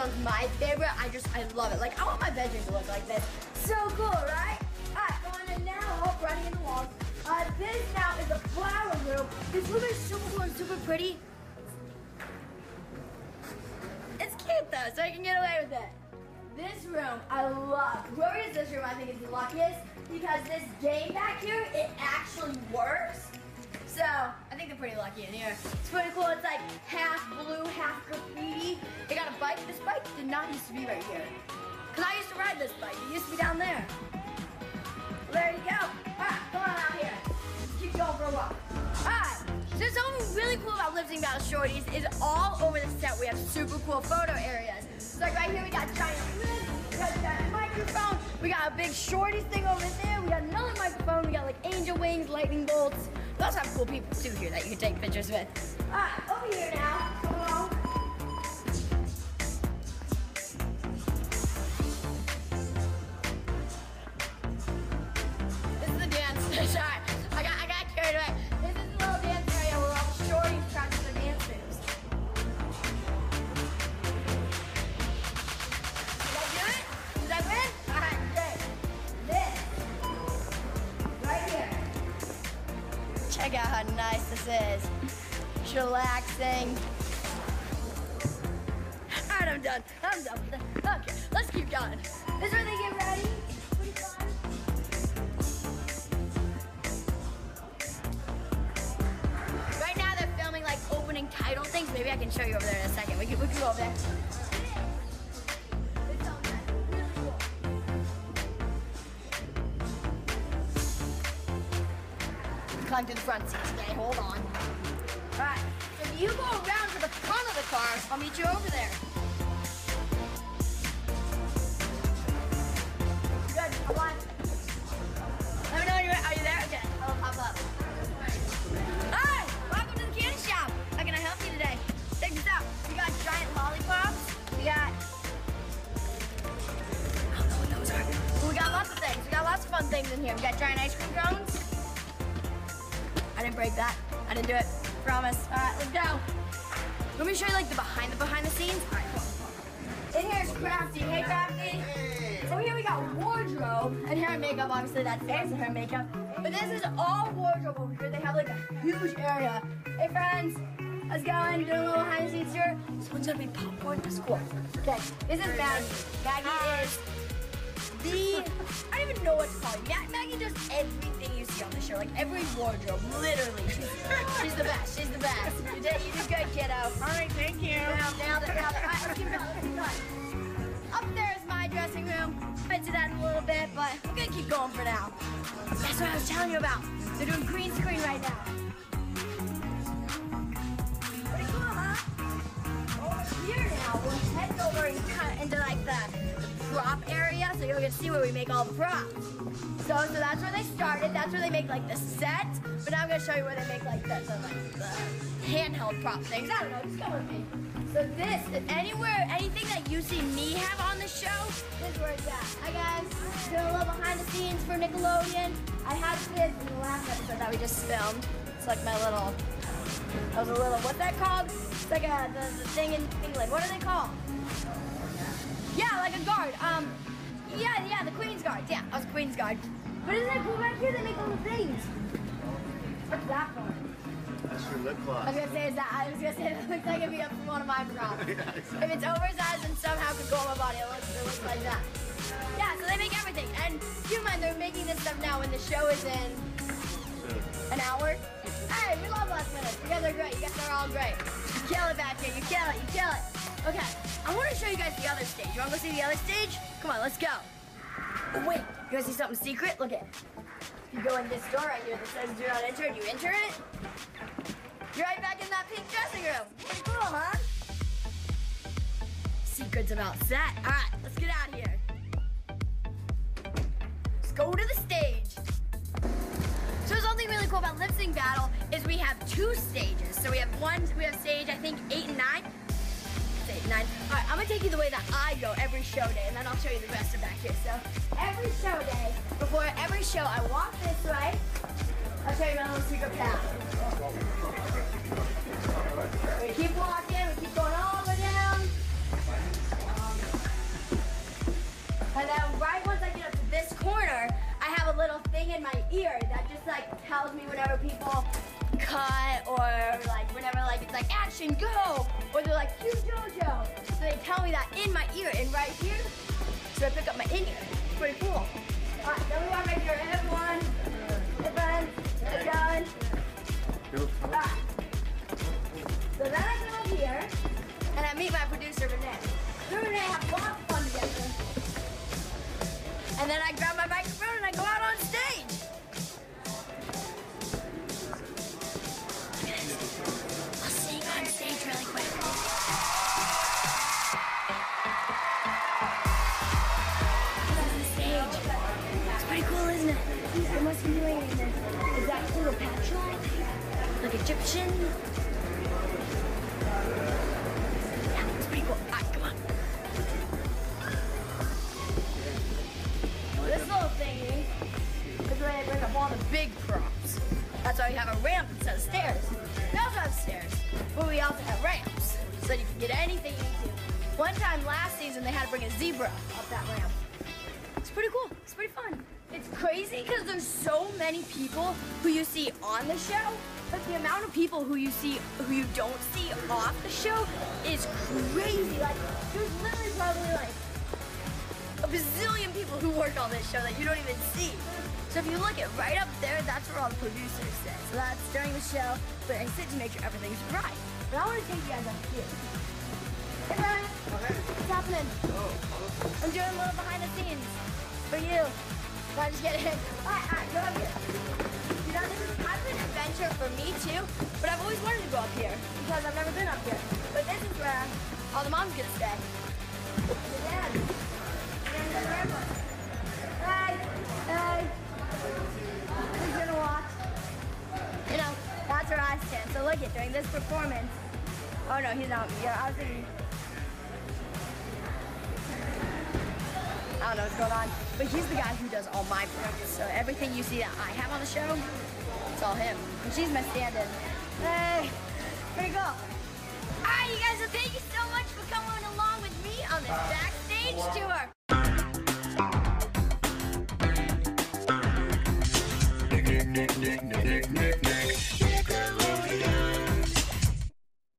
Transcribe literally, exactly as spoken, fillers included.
microphone's my favorite. I just, I love it. Like, I want my bedroom to look like this. So cool, right? All right, going in now, oh, running in the walls. Uh, this now is a flower room. This room is super cool and super pretty. It's cute though, so I can get away with it. This room, I love. Whoever is this room, I think is the luckiest because this game back here, it actually works. So, I think they're pretty lucky in here. It's pretty cool. It's like half blue, half graffiti. They got a bike. This bike did not used to be right here. Because I used to ride this bike. It used to be down there. There you go. All right, come on out here. Let's keep going for a walk. All right. So something really cool about Lip Sync Battle Shorties is all over the set we have super cool photo areas. So like right here we got giant lids, we got a giant microphone, we got a big Shorties thing over there, we got another microphone, we got like angel wings, lightning bolts. We also have cool people too here that you can take pictures with. All right, over here now. Come on. This is the dance. Sorry, I got I got carried away. This is a little dance area where all the Shorties practice their dance moves. Did I do it? Did I win? All right, great. This right here. Check out how nice this is. It's relaxing. All right, I'm done. I'm done with it. Okay, let's keep going. This is where they get ready. Pretty fun. Right now they're filming like opening title things. Maybe I can show you over there in a second. We can, we can go over there. Climb to the front seats, okay? Hold on. All right, so if you go around to the front of the car, I'll meet you over there. Good, come on. Let me know when you're, are you there? Okay, I'll pop up. Hi, welcome to the candy shop. How can I help you today? Check this out. We got giant lollipops. We got, I don't know what those are. But we got lots of things. We got lots of fun things in here. We got giant ice cream cones. I didn't break that. I didn't do it. Promise. All right, let's go. Let me show you like the behind the behind the scenes. All right, come on. In here is Crafty. Hey, Crafty. Over here we got wardrobe and hair and makeup. Obviously that's there's the hair and makeup. But this is all wardrobe over here. They have like a huge area. Hey friends, how's it going? Doing a little behind the scenes here. This one's gonna be popcorn. That's cool. Okay, this is Maggie. Maggie is the, I don't even know what to call you. Maggie does everything you see on the show, like every wardrobe, literally. She's, she's the best, she's the best. You did, you did good, kiddo. All right, thank you. Now, now, now, now, all right, let's keep going, let's keep going. Up there is my dressing room. I'll get to that in a little bit, but we're gonna keep going for now. That's what I was telling you about. They're doing green screen right now. Pretty cool, huh? Over here now, we'll head over and cut into like the prop area, so you're gonna see where we make all the props. So, so that's where they started. That's where they make like the set. But now I'm gonna show you where they make like the, the, like, the handheld prop things. I don't know, just come with me. So this, anywhere, anything that you see me have on the show, this is where it's at. Hi guys, doing a little behind the scenes for Nickelodeon. I had this in the last episode that we just filmed. It's like my little, that was a little, what's that called? It's like a, the, the thing in England. What are they called? Yeah, like a guard. Um, yeah, yeah, the Queen's Guard. Yeah, I was Queen's Guard. But isn't it cool back here? They make all the things. What's that for? That's your lip gloss. I was gonna say, is that? I was gonna say that looks like it'd be up from one of my props. Yeah, exactly. If it's oversized and somehow could go on my body, it looks, it looks like that. Yeah, so they make everything. And keep in mind, they're making this stuff now when the show is in an hour. Hey, we love last minute. You guys are great. You guys are all great. You kill it back here. You kill it. You kill it. Okay. I want to show you guys the other stage. You want to go see the other stage? Come on, let's go. Oh, wait. You guys see something secret? Look at it. You go in this door right here that says do not enter, and you enter it. You're right back in that pink dressing room. Pretty cool, huh? Secrets about set. All right, let's get out of here. Let's go to the stage. So something really cool about Lip Sync Battle is we have two stages. So we have one, we have stage, I think, eight and nine. Eight, nine. All right, I'm gonna take you the way that I go every show day, and then I'll show you the rest of back here. So every show day, before every show, I walk this way. I'll show you my little secret path. We keep walking, we keep going all the way down. And then right once I get up to this corner, I have a little thing in my ear that just like tells me whenever people cut or like whenever like it's like action go or they're like cue JoJo. So they tell me that in my ear and right here. So I pick up my in-ear. It's pretty cool. Alright, then we gotta make sure hip one, hip in, hip done. Alright. So then I come up here and I meet my producer Renee. Me and Renee have lots of fun together. And then I grab my microphone and I go out on stage. I'll sing on stage really quick. This is the stage. It's pretty cool, isn't it? They must be doing it. Is that Cleopatra? Like Egyptian? Yeah, it's pretty cool. All right, come on. This little thingy is where they bring up all the big props. That's why we have a ramp instead of stairs. We also have stairs, but we also have ramps, so you can get anything you need to. One time last season, they had to bring a zebra up that ramp. It's pretty cool. It's pretty fun. It's crazy because there's so many people who you see on the show, but the amount of people who you see, who you don't see off the show is crazy. Like, there's literally probably like a bazillion people who work on this show that you don't even see. So if you look at right up there, that's where all the producers sit. So that's during the show, but I sit to make sure everything's right. But I want to take you guys up here. Hey Brian, what's happening? I'm doing a little behind the scenes for you. No, I'm just kidding. All right, all right, go up here. You know, this is kind of an adventure for me too, but I've always wanted to go up here because I've never been up here. But this is where all the mom's gonna stay. Your dad. And your grandpa. Hey, hey. Who's gonna watch? You know, that's where I stand. So look at during this performance. Oh no, he's not. Yeah, I was thinking. I don't know what's going on, but he's the guy who does all my props. So everything you see that I have on the show, it's all him. And she's my stand-in. Hey, pretty cool. All right, you guys, so thank you so much for coming along with me on this backstage tour. Nick, Nick, Nick, Nick, Nick.